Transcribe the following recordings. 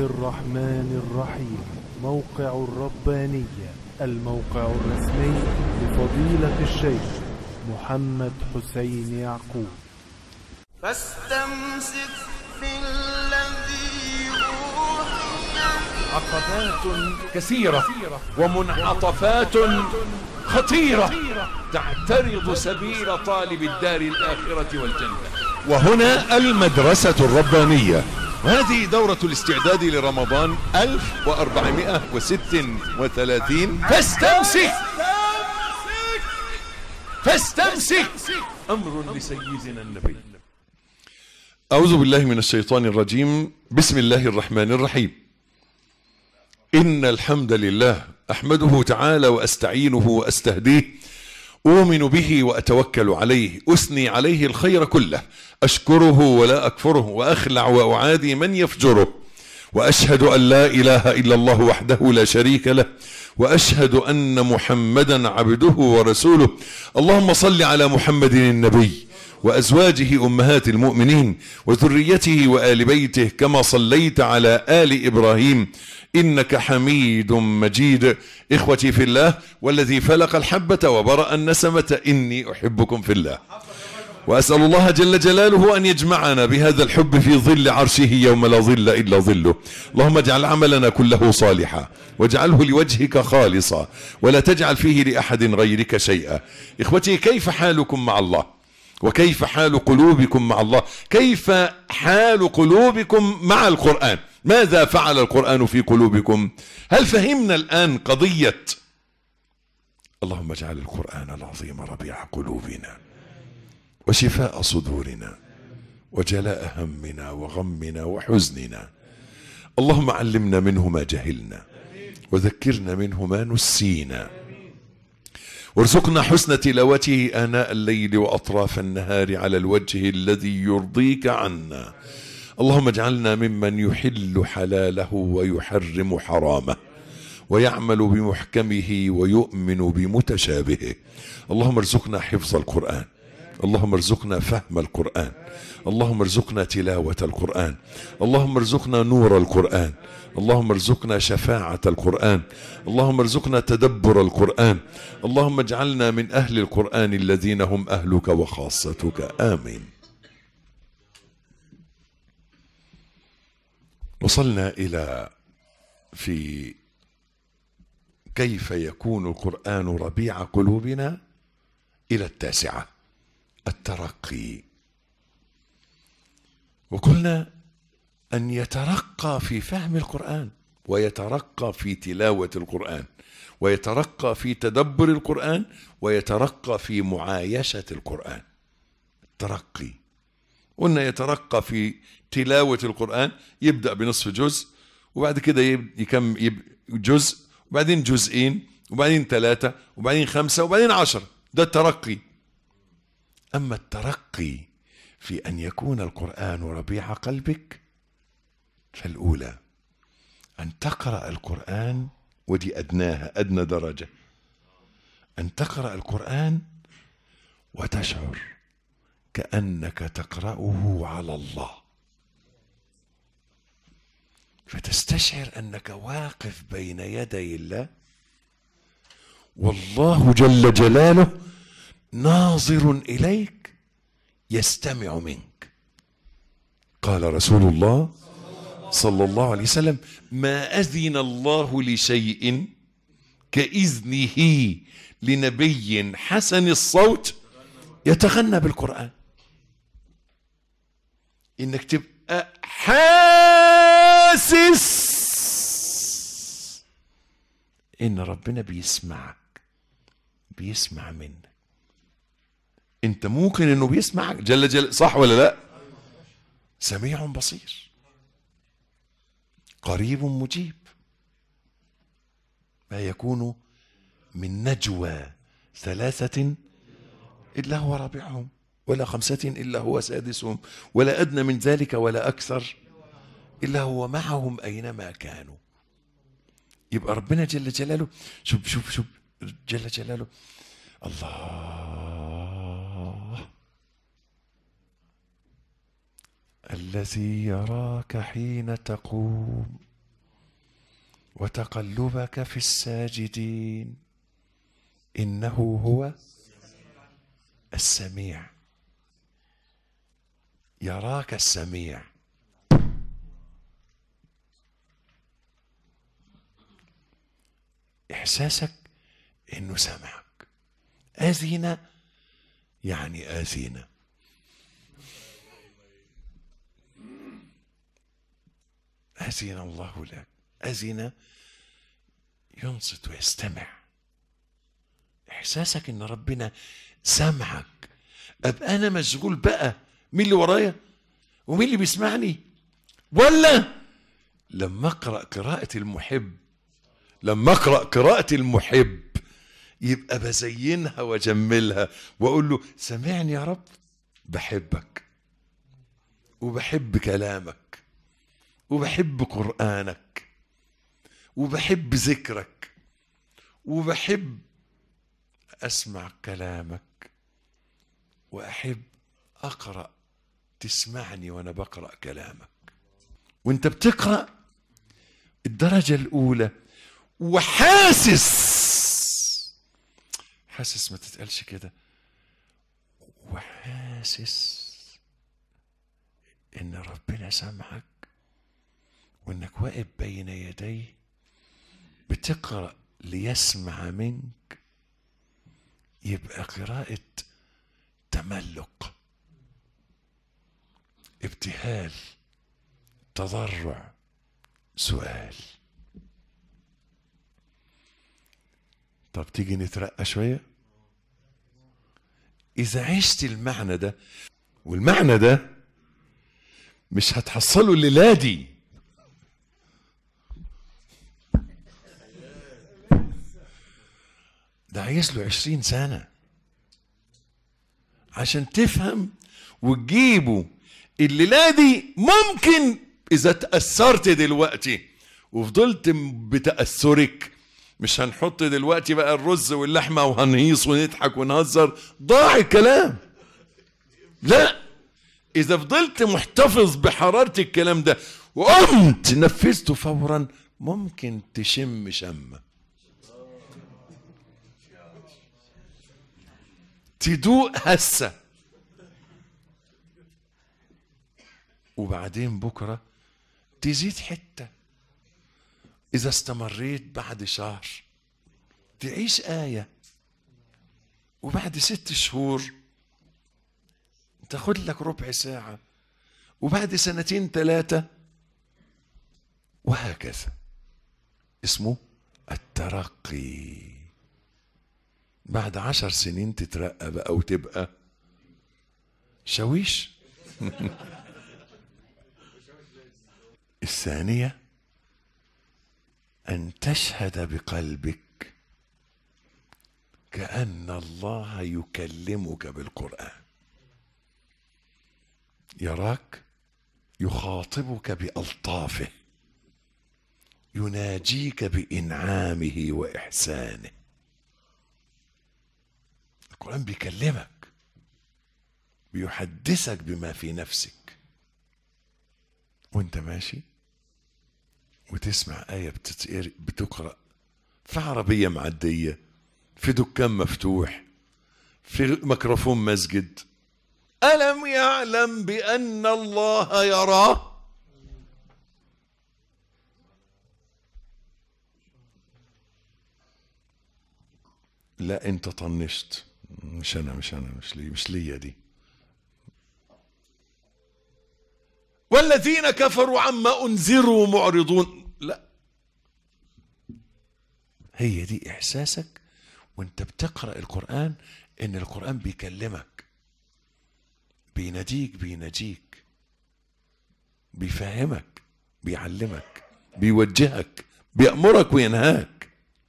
الرحمن الرحيم. موقع الربانية، الموقع الرسمي لفضيلة الشيخ محمد حسين يعقوب. فاستمسك بالذي أوحي. عقبات كثيرة ومنعطفات خطيرة تعترض سبيل طالب الدار الآخرة والجنة. وهنا المدرسة الربانية، وهذه دورة الاستعداد لرمضان 1436. فاستمسك أمر لسيدنا النبي. أعوذ بالله من الشيطان الرجيم. بسم الله الرحمن الرحيم. إن الحمد لله أحمده تعالى وأستعينه وأستهديه، أؤمن به وأتوكل عليه، أثني عليه الخير كله، أشكره ولا أكفره، وأخلع وأعادي من يفجره، وأشهد أن لا إله إلا الله وحده لا شريك له، وأشهد أن محمدا عبده ورسوله. اللهم صل على محمد النبي وأزواجه أمهات المؤمنين وذريته وآل بيته كما صليت على آل إبراهيم إنك حميد مجيد. إخوتي في الله، والذي فلق الحبة وبرأ النسمة، إني أحبكم في الله، وأسأل الله جل جلاله أن يجمعنا بهذا الحب في ظل عرشه يوم لا ظل إلا ظله. اللهم اجعل عملنا كله صالحا، واجعله لوجهك خالصا، ولا تجعل فيه لأحد غيرك شيئا. إخوتي، كيف حالكم مع الله؟ وكيف حال قلوبكم مع الله؟ كيف حال قلوبكم مع القرآن؟ ماذا فعل القرآن في قلوبكم؟ هل فهمنا الآن قضية اللهم اجعل القرآن العظيم ربيع قلوبنا وشفاء صدورنا وجلاء همنا وغمنا وحزننا؟ اللهم علمنا منه ما جهلنا، وذكرنا منه ما نسينا، وارزقنا حسن تلاوته آناء الليل وأطراف النهار على الوجه الذي يرضيك عنا. اللهم اجعلنا ممن يحل حلاله ويحرم حرامه، ويعمل بمحكمه ويؤمن بمتشابهه. اللهم ارزقنا حفظ القرآن، اللهم ارزقنا فهم القرآن، اللهم ارزقنا تلاوة القرآن، اللهم ارزقنا نور القرآن، اللهم ارزقنا شفاعة القرآن، اللهم ارزقنا تدبر القرآن، اللهم اجعلنا من أهل القرآن الذين هم أهلك وخاصتك. آمين. وصلنا إلى في كيف يكون القرآن ربيع قلوبنا إلى 9، الترقي. وقلنا أن يترقى في فهم القرآن، ويترقى في تلاوة القرآن، ويترقى في تدبر القرآن، ويترقى في معايشة القرآن. الترقي قلنا يترقى في تلاوة القرآن، يبدأ بنصف جزء، وبعد كده يكمل جزء، وبعدين جزئين، وبعدين 3، وبعدين 5، وبعدين 10. ده الترقي. أما الترقي في أن يكون القرآن ربيع قلبك، فالأولى أن تقرأ القرآن، ودي أدناها، أدنى درجة، أن تقرأ القرآن وتشعر كأنك تقرأه على الله، فتستشعر أنك واقف بين يدي الله، والله جل جلاله ناظر إليك يستمع منك. قال رسول الله صلى الله عليه وسلم: ما أذن الله لشيء كإذنه لنبي حسن الصوت يتغنى بالقرآن. إنك تبقى حاسس إن ربنا بيسمعك، بيسمع منك. انت ممكن انه بيسمعك جل جل، صح ولا لا؟ سميع بصير، قريب مجيب. ما يكون من نجوى 3 إلا هو رابعهم، ولا 5 إلا هو سادسهم، ولا أدنى من ذلك ولا أكثر إلا هو معهم أينما كانوا. يبقى ربنا جل جلاله، شوف جل جلاله، الله الذي يراك حين تقوم وتقلبك في الساجدين إنه هو السميع. يراك السميع. إحساسك إنه سمعك. أذن يعني أذن. أذن الله لك. أذن ينصت ويستمع. إحساسك إن ربنا سمعك. أبقى أنا مشغول بقى مين اللي ورايا ومين اللي بيسمعني، ولا لما أقرأ قراءة المحب، لما أقرأ قراءة المحب يبقى بزينها وجملها وأقول له سمعني يا رب، بحبك وبحب كلامك وبحب قرآنك وبحب ذكرك وبحب أسمع كلامك وأحب أقرأ تسمعني وأنا بقرأ كلامك. وأنت بتقرأ الدرجة الأولى وحاسس، حاسس ما تتقالش كده، وحاسس إن ربنا سمعك وإنك واقف بين يديه بتقرأ ليسمع منك. يبقى قراءة تملق، ابتهال، تضرع، سؤال. طب تيجي نترقى شوية. إذا عشت المعنى ده، والمعنى ده مش هتحصله الليلة دي، ده عايز له 20 سنة عشان تفهم وتجيبه. الليلة دي ممكن إذا تأثرت دلوقتي وفضلت بتأثرك، مش هنحط دلوقتي بقى الرز واللحمة وهنهيص ونضحك ونهزر، ضاع الكلام. لا، إذا فضلت محتفظ بحرارة الكلام ده وقمت نفذته فورا، ممكن تشم شمة، تدوق هسة، وبعدين بكرة تزيد حتة. إذا استمريت بعد شهر تعيش آية، وبعد 6 شهور تاخد لك ربع ساعة، وبعد 2 3 وهكذا. اسمه الترقي. بعد 10 سنين تترقى بقى وتبقى شويش. الثانية أن تشهد بقلبك كأن الله يكلمك بالقرآن، يراك، يخاطبك بألطافه، يناجيك بإنعامه وإحسانه. القرآن بيكلمك، بيحدثك بما في نفسك، وانت ماشي وتسمع آية بتقرأ في عربية معدية، في دكان مفتوح، في ميكروفون مسجد. ألم يعلم بأن الله يراه؟ لا انت طنشت. مش انا مش ليا دي. والذين كفروا عما انذروا معرضون. لا، هي دي احساسك وانت بتقرأ القرآن، ان القرآن بيكلمك، بيناجيك، بيفهمك، بيعلمك، بيوجهك، بيأمرك وينهاك.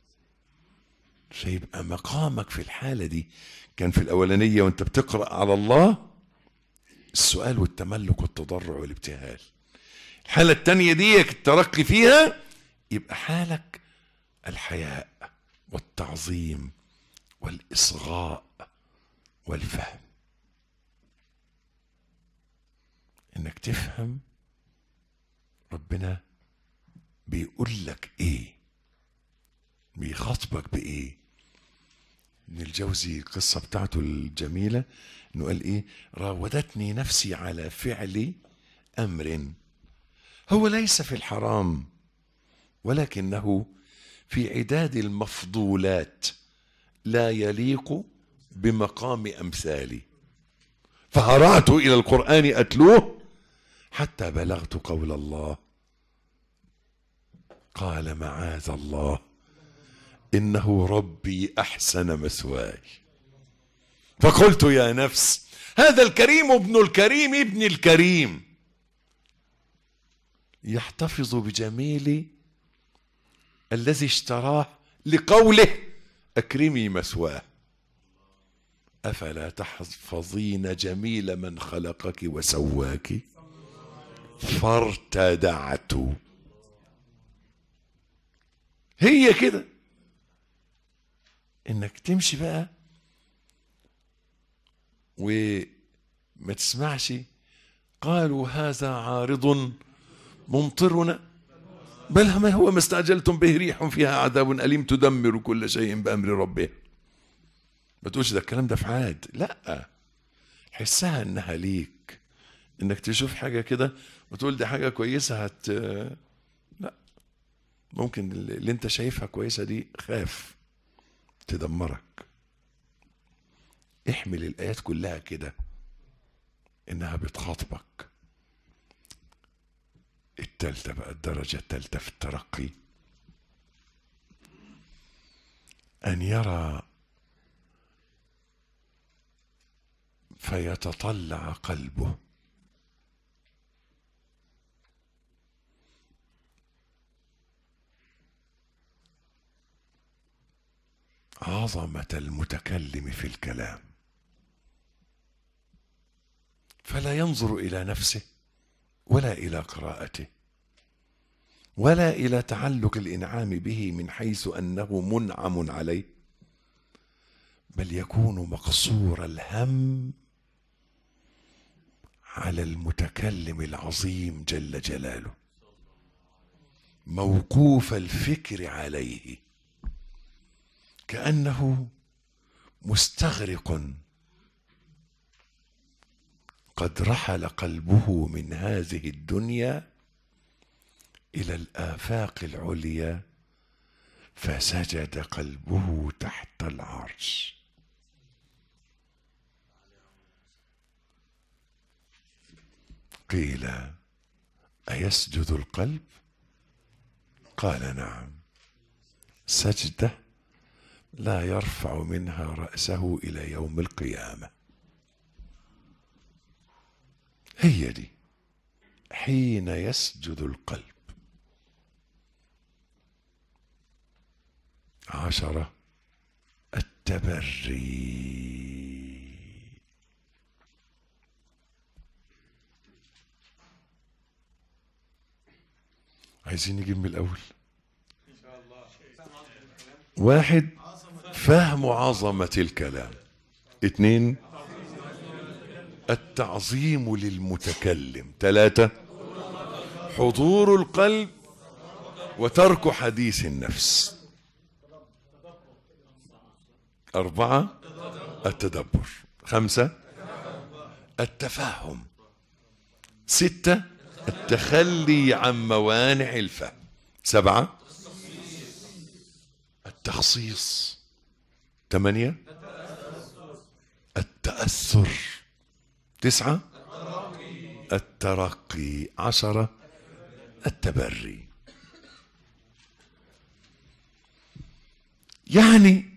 فيبقى مقامك في الحالة دي كان في الأولانية وانت بتقرأ على الله السؤال والتملك والتضرع والابتهال. الحالة التانية دي الترقي فيها يبقى حالك الحياء والتعظيم والإصغاء والفهم، انك تفهم ربنا بيقول لك ايه. بيخاطبك بإيه؟ ابن الجوزي القصة بتاعته الجميلة انه قال ايه؟ راودتني نفسي على فعل امر هو ليس في الحرام ولكنه في عداد المفضولات لا يليق بمقام امثالي، فهرعت الى القرآن اتلوه حتى بلغت قول الله قال معاذ الله إنه ربي أحسن مثواي. فقلت يا نفس هذا الكريم ابن الكريم ابن الكريم يحتفظ بجميل الذي اشتراه لقوله أكرمي مثواه، أفلا تحفظين جميل من خلقك وسواك؟ فارتدعت. هي كده انك تمشي بقى وما تسمعش قالوا هذا عارض ممطرنا بل ما هو ما استعجلتم به ريح فيها عذاب أليم تدمر كل شيء بأمر ربه. ما تقولش ده الكلام ده في عاد، لا، حسها انها ليك، انك تشوف حاجة كده وتقول دي حاجة كويسة لا، ممكن اللي انت شايفها كويسة دي خاف تدمرك. احمل الآيات كلها كده انها بتخاطبك. التالتة بقى، الدرجة التالتة في الترقي، أن يرى فيتطلع قلبه عظمة المتكلم في الكلام، فلا ينظر إلى نفسه ولا إلى قراءته ولا إلى تعلق الإنعام به من حيث أنه منعم عليه، بل يكون مقصور الهم على المتكلم العظيم جل جلاله، موقوف الفكر عليه، كأنه مستغرق قد رحل قلبه من هذه الدنيا إلى الآفاق العليا فسجد قلبه تحت العرش. قيل أيسجد القلب؟ قال نعم، سجدة لا يرفع منها رأسه إلى يوم القيامة. هي دي حين يسجد القلب. 10 التبري. عايزين نجيب من الأول. 1 فهم عظمة الكلام. 2 التعظيم للمتكلم. 3 حضور القلب وترك حديث النفس. 4 التدبر. 5 التفاهم. 6 التخلي عن موانع الفهم. 7 التخصيص. 8 التأثر. 9 الترقي. 10 التبري. يعني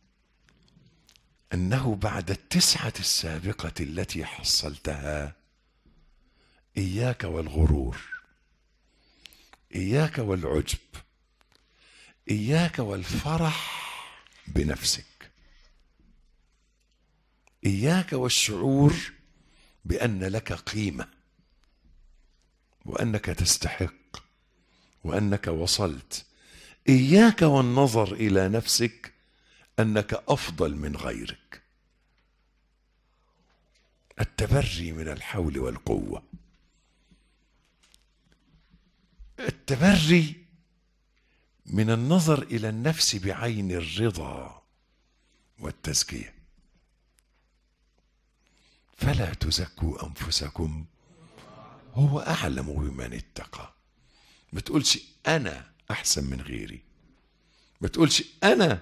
أنه بعد 9 السابقة التي حصلتها، إياك والغرور، إياك والعجب، إياك والفرح بنفسك، إياك والشعور بأن لك قيمة وأنك تستحق وأنك وصلت، إياك والنظر إلى نفسك أنك أفضل من غيرك. التبري من الحول والقوة. التبري من النظر إلى النفس بعين الرضا والتزكية. فلا تزكوا أنفسكم هو أعلم بمن اتقى. ما تقولش أنا أحسن من غيري، ما تقولش أنا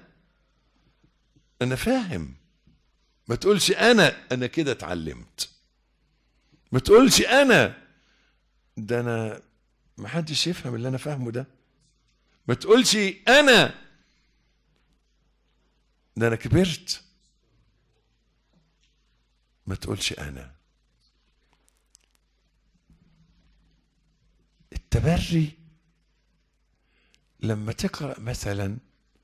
فاهم، ما تقولش أنا كده اتعلمت، ما تقولش ده أنا ما حدش يفهم اللي أنا فاهمه ده، ما تقولش ده أنا كبرت، ما تقولش أنا. التبري لما تقرأ مثلا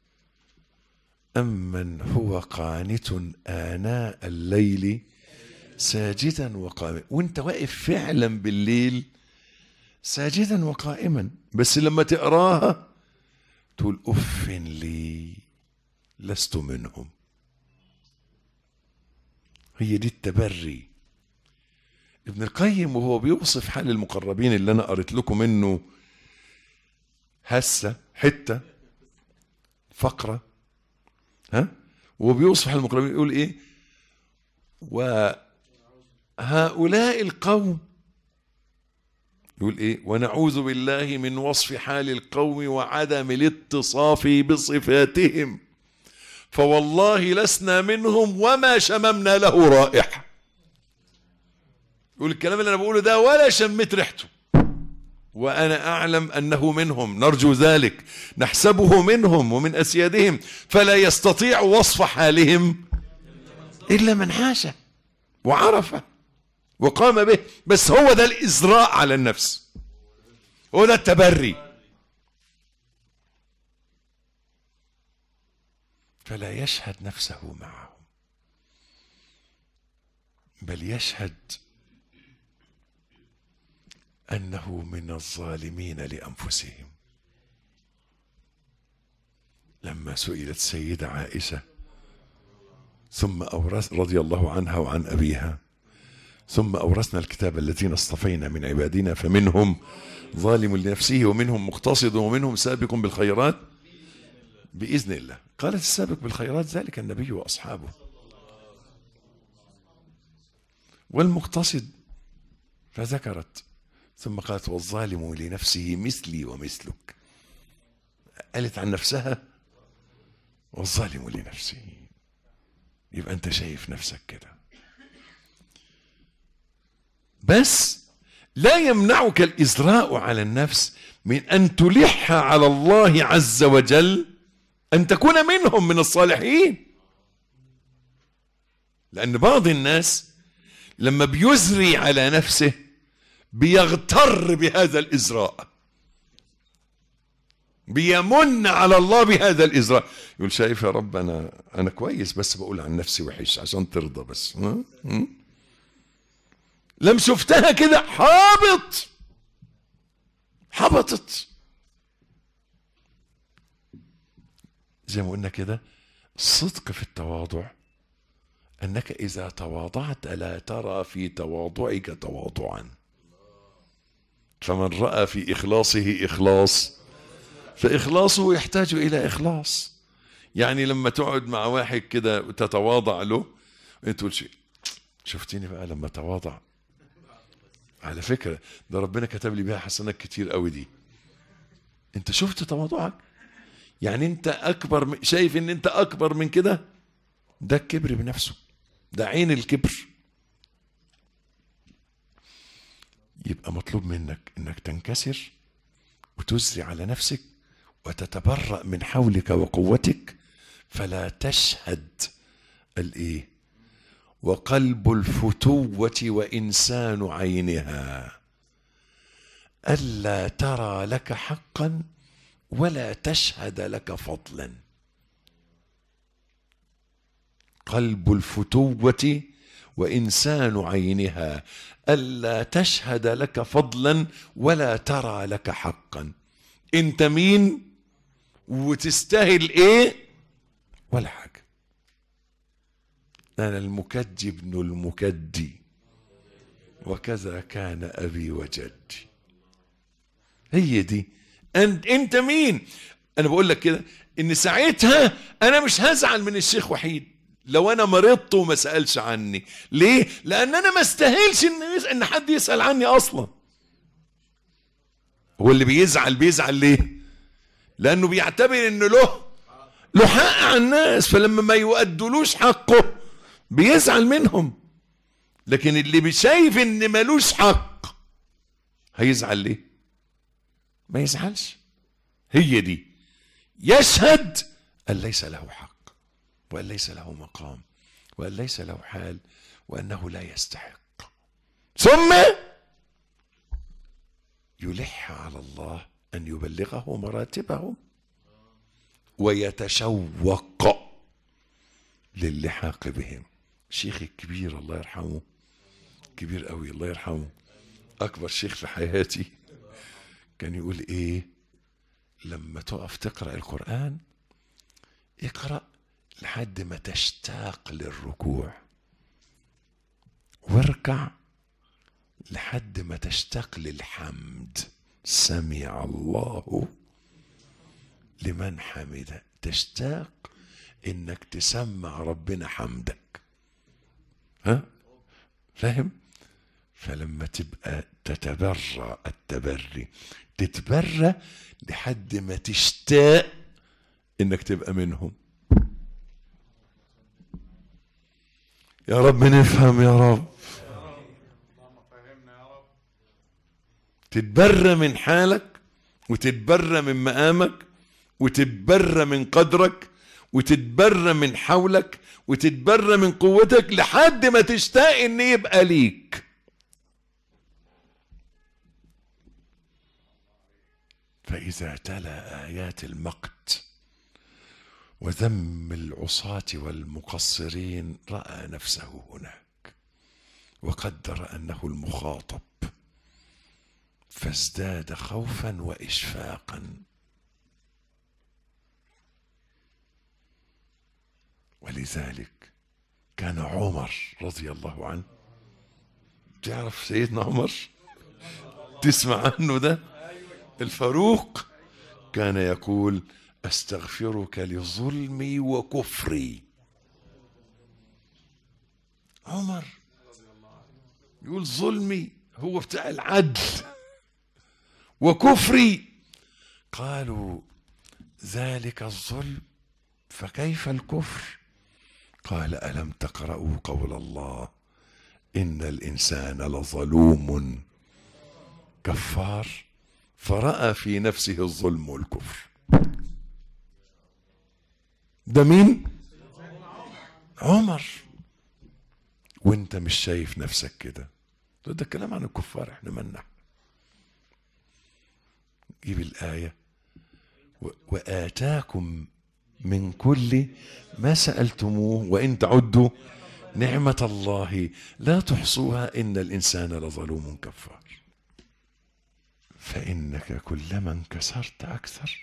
أمن هو قانت آناء الليل ساجدا وقائما، وانت واقف فعلا بالليل ساجدا وقائما، بس لما تقراها تقول أف لي لست منهم. هي دي التبري. ابن القيم وهو بيوصف حال المقربين اللي أنا قريت لكم منه هسه حتة فقرة، وبيوصف حال المقربين يقول إيه؟ وهؤلاء القوم، يقول إيه؟ ونعوذ بالله من وصف حال القوم وعدم الاتصاف بصفاتهم، فوالله لسنا منهم وما شممنا له رائحة. يقول الكلام اللي أنا بقوله ده ولا شمت ريحته، وأنا أعلم أنه منهم، نرجو ذلك، نحسبه منهم ومن أسيادهم، فلا يستطيع وصف حالهم إلا من حاشه وعرفه وقام به. بس هو ده الإزراء على النفس، هو ده التبري. فلا يشهد نفسه معهم، بل يشهد أنه من الظالمين لأنفسهم. لما سئلت سيدة عائشة ثم رضي الله عنها وعن أبيها، ثم أورثنا الكتاب الذين اصطفينا من عبادنا فمنهم ظالم لنفسه ومنهم مقتصد ومنهم سابق بالخيرات بإذن الله، قالت السابق بالخيرات ذلك النبي وأصحابه، والمقتصد فذكرت ثم قالت والظالم لنفسه مثلي ومثلك، قالت عن نفسها والظالم لنفسه. يبقى أنت شايف نفسك كده، بس لا يمنعك الإزراء على النفس من أن تلح على الله عز وجل أن تكون منهم من الصالحين. لأن بعض الناس لما بيزري على نفسه بيغتر بهذا الإزراء، بيمن على الله بهذا الإزراء، يقول شايف يا رب أنا كويس بس بقول عن نفسي وحش عشان ترضى بس. لم شفتها كده حبطت. زي ما قلنا كده، الصدق في التواضع أنك إذا تواضعت لا ترى في تواضعك تواضعا، فمن رأى في إخلاصه إخلاص فإخلاصه يحتاج إلى إخلاص. يعني لما تقعد مع واحد كده تتواضع له، أنت تقول شيء شفتيني بقى لما تواضع، على فكرة ده ربنا كتب لي بها حسنات كتير قوي دي. أنت شفت تواضعك؟ يعني أنت أكبر، شايف أن أنت أكبر من كده؟ ده الكبر بنفسه، ده عين الكبر. يبقى مطلوب منك أنك تنكسر وتزري على نفسك وتتبرأ من حولك وقوتك، فلا تشهد الإيه؟ وقلب الفتوة وإنسان عينها ألا ترى لك حقا ولا تشهد لك فضلا. قلب الفتوة وإنسان عينها ألا تشهد لك فضلا ولا ترى لك حقا. انت مين وتستاهل ايه؟ ولا حاجة. أنا المكدي ابن المكدي وكذا كان أبي وجدي. هي دي. أنت مين؟ انا بقول لك كده ان ساعتها انا مش هزعل من الشيخ وحيد لو انا مرضت وما سألش عني. ليه؟ لان انا ما استاهلش ان حد يسأل عني اصلا. هو اللي بيزعل ليه؟ لانه بيعتبر انه له حق على الناس، فلما ما يؤدلوش حقه بيزعل منهم. لكن اللي شايف ان ملوش حق هيزعل ليه؟ ما يزعلش. هي دي يشهد ان ليس له حق، وان ليس له مقام، وان ليس له حال، وانه لا يستحق، ثم يلح على الله ان يبلغه مراتبهم ويتشوق للحاق بهم. شيخي الكبير الله يرحمه، كبير قوي الله يرحمه، اكبر شيخ في حياتي، كان يقول ايه لما تقف تقرأ القرآن؟ اقرأ لحد ما تشتاق للركوع، واركع لحد ما تشتاق للحمد. سمع الله لمن حمده. تشتاق انك تسمع ربنا حمدك. ها فاهم؟ فلما تبقى تتبرى التبري، تتبرى لحد ما تشتاق انك تبقى منهم. يا رب نفهم يا رب. تتبرى من حالك، وتتبرى من مقامك، وتتبرى من قدرك، وتتبرى من حولك، وتتبرى من قوتك لحد ما تشتاق ان يبقى ليك. فإذا تلا آيات المقت وذم العصاة والمقصرين رأى نفسه هناك، وقدر أنه المخاطب، فازداد خوفا وإشفاقا. ولذلك كان عمر رضي الله عنه، تعرف سيدنا عمر؟ تسمع عنه ده؟ الفاروق كان يقول استغفرك لظلمي وكفري. عمر يقول ظلمي هو بتاع العدل، وكفري قالوا ذلك الظلم فكيف الكفر؟ قال ألم تقرأوا قول الله إن الإنسان لظلوم كفار؟ فرأى في نفسه الظلم والكفر. ده مين؟ عمر. وانت مش شايف نفسك كده. ده كلام عن الكفار، احنا منا. جيب الآية وآتاكم من كل ما سألتموه وإن تعدوا نعمة الله لا تحصوها إن الإنسان لظلوم كفار. فإنك كلما انكسرت أكثر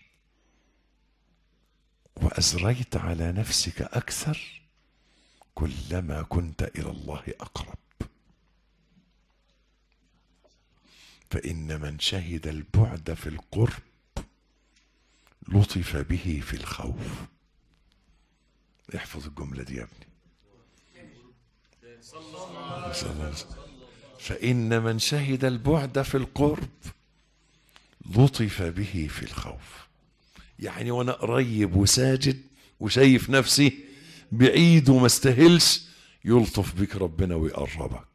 وأزريت على نفسك أكثر كلما كنت إلى الله أقرب. فإن من شهد البعد في القرب لطف به في الخوف. احفظ الجملة دي يا ابني. فإن من شهد البعد في القرب لطف به في الخوف. يعني وانا قريب وساجد وشايف نفسي بعيد وما استاهلش، يلطف بك ربنا ويقربك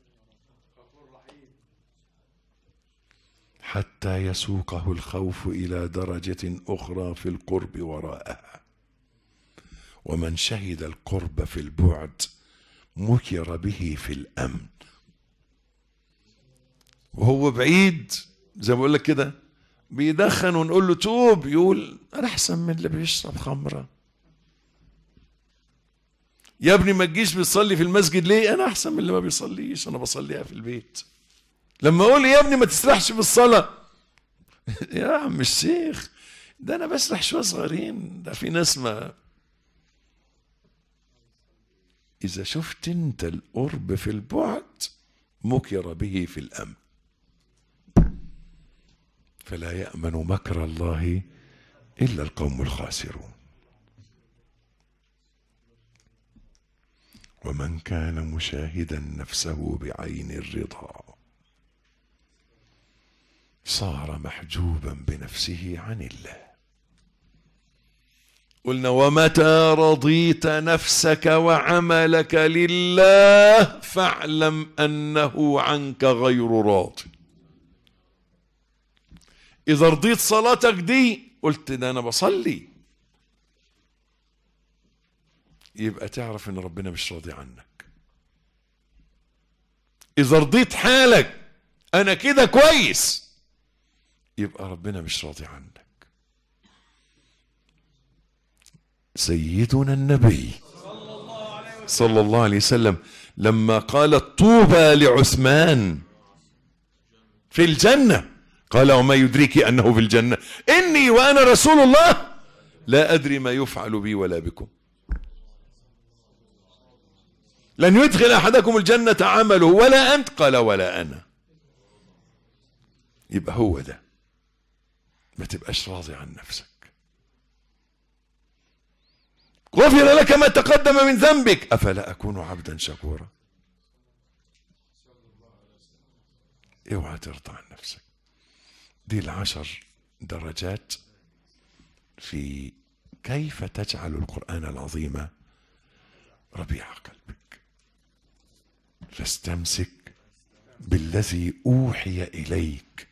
حتى يسوقه الخوف إلى درجة أخرى في القرب وراءها. ومن شهد القرب في البعد مكر به في الأمن. وهو بعيد زي ما بقول لك كده بيدخن ونقول له توب، يقول أنا أحسن من اللي بيشرب خمرة. يا ابني ما تجيش بتصلي في المسجد ليه؟ أنا أحسن من اللي ما بيصليش، أنا بصليها في البيت. لما أقول لي يا ابني ما تسرحش بالصلاة يا عم الشيخ ده أنا بسرح شوية صغيرين، ده في ناس ما. إذا شفت أنت القرب في البعد مكر به في الأمن. فلا يأمن مكر الله إلا القوم الخاسرون. ومن كان مشاهدا نفسه بعين الرضا صار محجوبا بنفسه عن الله. قلنا ومتى رضيت نفسك وعملك لله فاعلم أنه عنك غير راض. إذا رضيت صلاتك دي قلت ده أنا بصلي، يبقى تعرف ان ربنا مش راضي عنك. اذا رضيت حالك انا كده كويس، يبقى ربنا مش راضي عنك. سيدنا النبي صلى الله عليه وسلم لما قال طوبى لعثمان في الجنة قال وما يدريك أنه في الجنة إني وأنا رسول الله لا أدري ما يفعل بي ولا بكم لن يدخل أحدكم الجنة عمله ولا أنت قال ولا أنا. يبقى هو ده، ما تبقاش راضي عن نفسك. غفر لك ما تقدم من ذنبك أفلا أكون عبدا شكورا. اوعى ترضى عن نفسك. دي 10 درجات في كيف تجعل القرآن العظيم ربيع قلبك. فاستمسك بالذي أوحي إليك.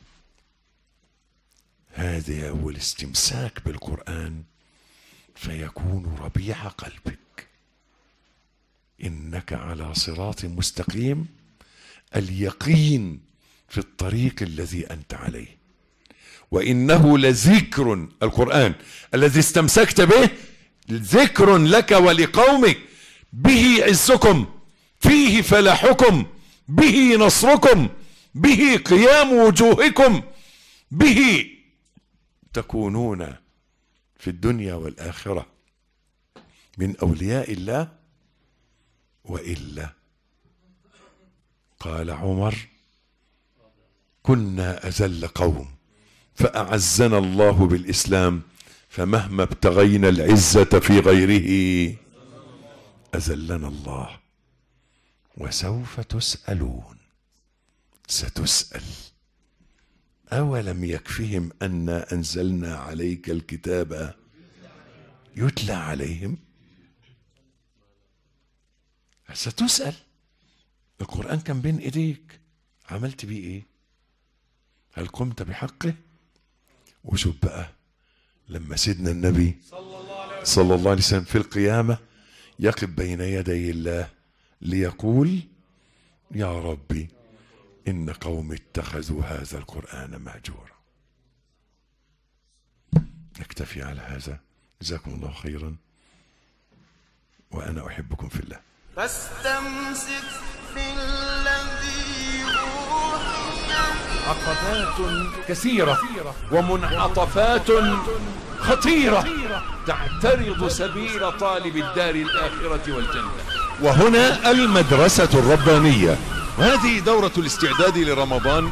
هذا هو الاستمساك بالقرآن فيكون ربيع قلبك. إنك على صراط مستقيم، اليقين في الطريق الذي أنت عليه. وإنه لذكر، القرآن الذي استمسكت به ذكر لك ولقومك، به عزكم، فيه فلاحكم، به نصركم، به قيام وجوهكم، به تكونون في الدنيا والآخرة من أولياء الله. وإلا قال عمر كنا أذل قوم فأعزنا الله بالإسلام فمهما ابتغينا العزة في غيره أذلنا الله. وسوف تسألون، ستسأل. أولم يكفهم أنا أنزلنا عليك الكتاب يتلى عليهم؟ ستسأل. القرآن كان بين إيديك، عملت بيه إيه؟ هل قمت بحقه؟ وشوف بقى لما سيدنا النبي صلى الله عليه وسلم في القيامة يقف بين يدي الله ليقول يا ربي إن قوم اتخذوا هذا القرآن مهجورا. نكتفي على هذا. جزاكم الله خيرا وأنا أحبكم في الله. فاستمسك بالذي أوحي. عقبات كثيرة ومنعطفات خطيرة تعترض سبيل طالب الدار الآخرة والجنة. وهنا المدرسة الربانية، وهذه دورة الاستعداد لرمضان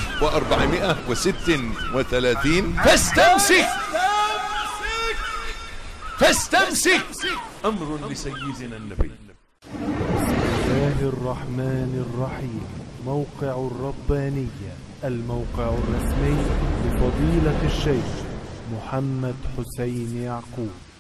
1436. فاستمسك أمر لسيدنا النبي. بسم الله الرحمن الرحيم. موقع الربانية، الموقع الرسمي لفضيلة الشيخ محمد حسين يعقوب.